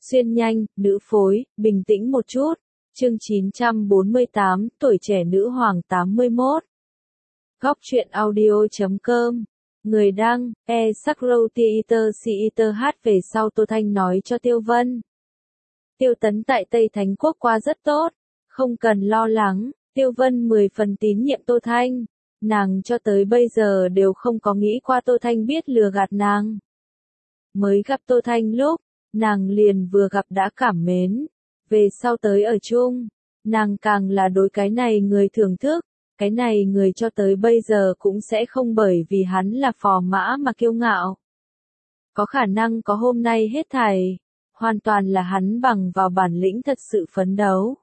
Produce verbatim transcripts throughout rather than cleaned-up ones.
Xuyên nhanh, nữ phối, bình tĩnh một chút. Chương chín trăm bốn mươi tám, tuổi trẻ nữ hoàng tám mươi mốt. Góc truyện audio chấm com. Người đăng, e Sakro Theater Theater hát về sau Tô Thanh nói cho Tiêu Vân. Tiêu Tấn tại Tây Thánh Quốc qua rất tốt, không cần lo lắng. Tiêu Vân mười phần tín nhiệm Tô Thanh. Nàng cho tới bây giờ đều không có nghĩ qua Tô Thanh biết lừa gạt nàng. Mới gặp Tô Thanh lúc, nàng liền vừa gặp đã cảm mến. Về sau tới ở chung, nàng càng là đối cái này người thưởng thức, cái này người cho tới bây giờ cũng sẽ không bởi vì hắn là phò mã mà kiêu ngạo. Có khả năng có hôm nay hết thảy, hoàn toàn là hắn bằng vào bản lĩnh thật sự phấn đấu.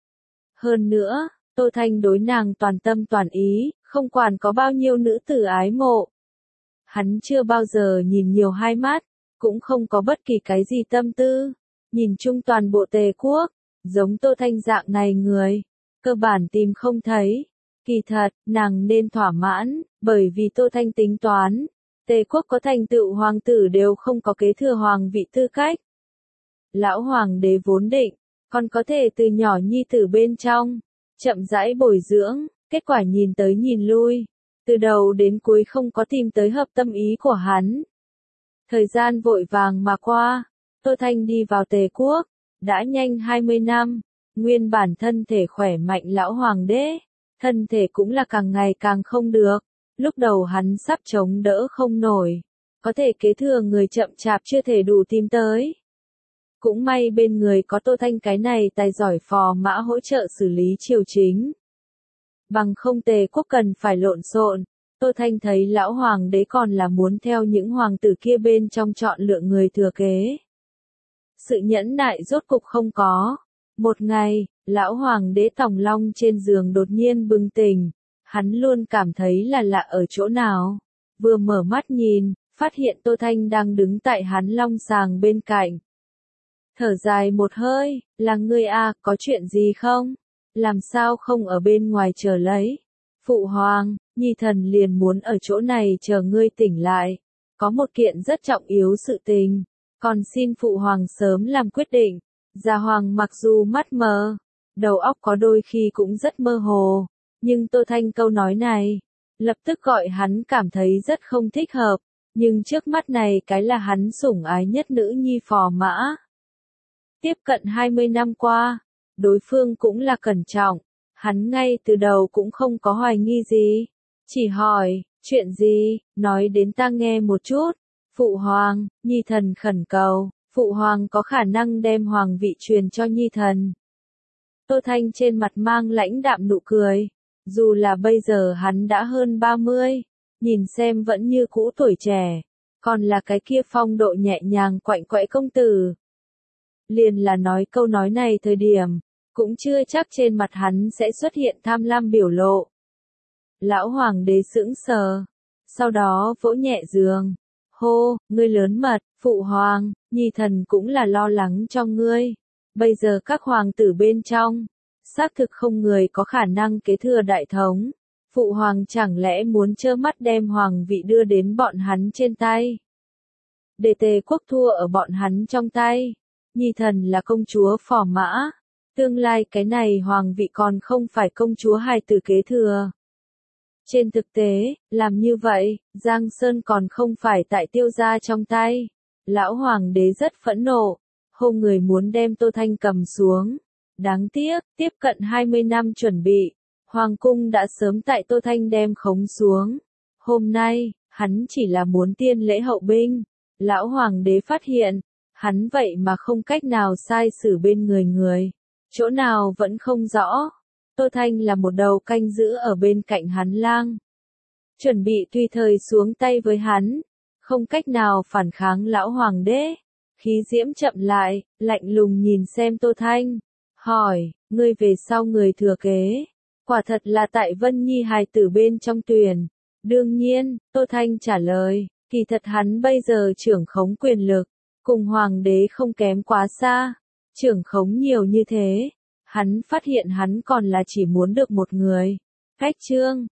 Hơn nữa, Tô Thanh đối nàng toàn tâm toàn ý, không quản có bao nhiêu nữ tử ái mộ. Hắn chưa bao giờ nhìn nhiều hai mắt, cũng không có bất kỳ cái gì tâm tư. Nhìn chung toàn bộ Tề Quốc, giống Tô Thanh dạng này người, cơ bản tìm không thấy. Kỳ thật, nàng nên thỏa mãn, bởi vì Tô Thanh tính toán, Tề Quốc có thành tựu hoàng tử đều không có kế thừa hoàng vị tư cách. Lão hoàng đế vốn định, còn có thể từ nhỏ nhi tử bên trong, chậm rãi bồi dưỡng, kết quả nhìn tới nhìn lui, từ đầu đến cuối không có tìm tới hợp tâm ý của hắn. Thời gian vội vàng mà qua, Tô Thanh đi vào Tề Quốc, đã nhanh hai mươi năm, nguyên bản thân thể khỏe mạnh lão hoàng đế, thân thể cũng là càng ngày càng không được, lúc đầu hắn sắp chống đỡ không nổi, có thể kế thừa người chậm chạp chưa thể đủ tìm tới. Cũng may bên người có Tô Thanh cái này tài giỏi phò mã hỗ trợ xử lý triều chính. Bằng không Tề Quốc cần phải lộn xộn, Tô Thanh thấy lão hoàng đế còn là muốn theo những hoàng tử kia bên trong chọn lựa người thừa kế. Sự nhẫn nại rốt cục không có. Một ngày, lão hoàng đế Tòng Long trên giường đột nhiên bừng tỉnh, hắn luôn cảm thấy là lạ ở chỗ nào. Vừa mở mắt nhìn, phát hiện Tô Thanh đang đứng tại hắn long sàng bên cạnh. Thở dài một hơi, là ngươi à, có chuyện gì không? Làm sao không ở bên ngoài chờ lấy? Phụ hoàng, nhi thần liền muốn ở chỗ này chờ ngươi tỉnh lại. Có một kiện rất trọng yếu sự tình, còn xin phụ hoàng sớm làm quyết định. Gia hoàng mặc dù mắt mờ, đầu óc có đôi khi cũng rất mơ hồ, nhưng Tô Thanh câu nói này, lập tức gọi hắn cảm thấy rất không thích hợp, nhưng trước mắt này cái là hắn sủng ái nhất nữ nhi phò mã. Tiếp cận hai mươi năm qua, đối phương cũng là cẩn trọng, hắn ngay từ đầu cũng không có hoài nghi gì, chỉ hỏi, chuyện gì, nói đến ta nghe một chút. Phụ hoàng, nhi thần khẩn cầu, phụ hoàng có khả năng đem hoàng vị truyền cho nhi thần. Tô Thanh trên mặt mang lãnh đạm nụ cười, dù là bây giờ hắn đã hơn ba mươi, nhìn xem vẫn như cũ tuổi trẻ, còn là cái kia phong độ nhẹ nhàng quạnh quẽ công tử. Liền là nói câu nói này thời điểm, cũng chưa chắc trên mặt hắn sẽ xuất hiện tham lam biểu lộ. Lão hoàng đế sững sờ, sau đó vỗ nhẹ giường. Hô, ngươi lớn mật, phụ hoàng, nhi thần cũng là lo lắng cho ngươi. Bây giờ các hoàng tử bên trong, xác thực không người có khả năng kế thừa đại thống. Phụ hoàng chẳng lẽ muốn trơ mắt đem hoàng vị đưa đến bọn hắn trên tay? Để Tề Quốc thua ở bọn hắn trong tay. Nhi thần là công chúa phò mã. Tương lai cái này hoàng vị còn không phải công chúa hài tử kế thừa. Trên thực tế, làm như vậy, Giang Sơn còn không phải tại Tiêu gia trong tay. Lão hoàng đế rất phẫn nộ, hô người muốn đem Tô Thanh cầm xuống. Đáng tiếc, tiếp cận hai mươi năm chuẩn bị, hoàng cung đã sớm tại Tô Thanh đem khống xuống. Hôm nay, hắn chỉ là muốn tiên lễ hậu binh. Lão hoàng đế phát hiện, hắn vậy mà không cách nào sai xử bên người người. Chỗ nào vẫn không rõ. Tô Thanh là một đầu canh giữ ở bên cạnh hắn lang. Chuẩn bị tùy thời xuống tay với hắn. Không cách nào phản kháng lão hoàng đế. Khí diễm chậm lại, lạnh lùng nhìn xem Tô Thanh. Hỏi, ngươi về sau người thừa kế. Quả thật là tại Vân Nhi hài tử bên trong tuyển. Đương nhiên, Tô Thanh trả lời, kỳ thật hắn bây giờ trưởng khống quyền lực. Cùng hoàng đế không kém quá xa. Trưởng khống nhiều như thế. Hắn phát hiện hắn còn là chỉ muốn được một người. Cách chương,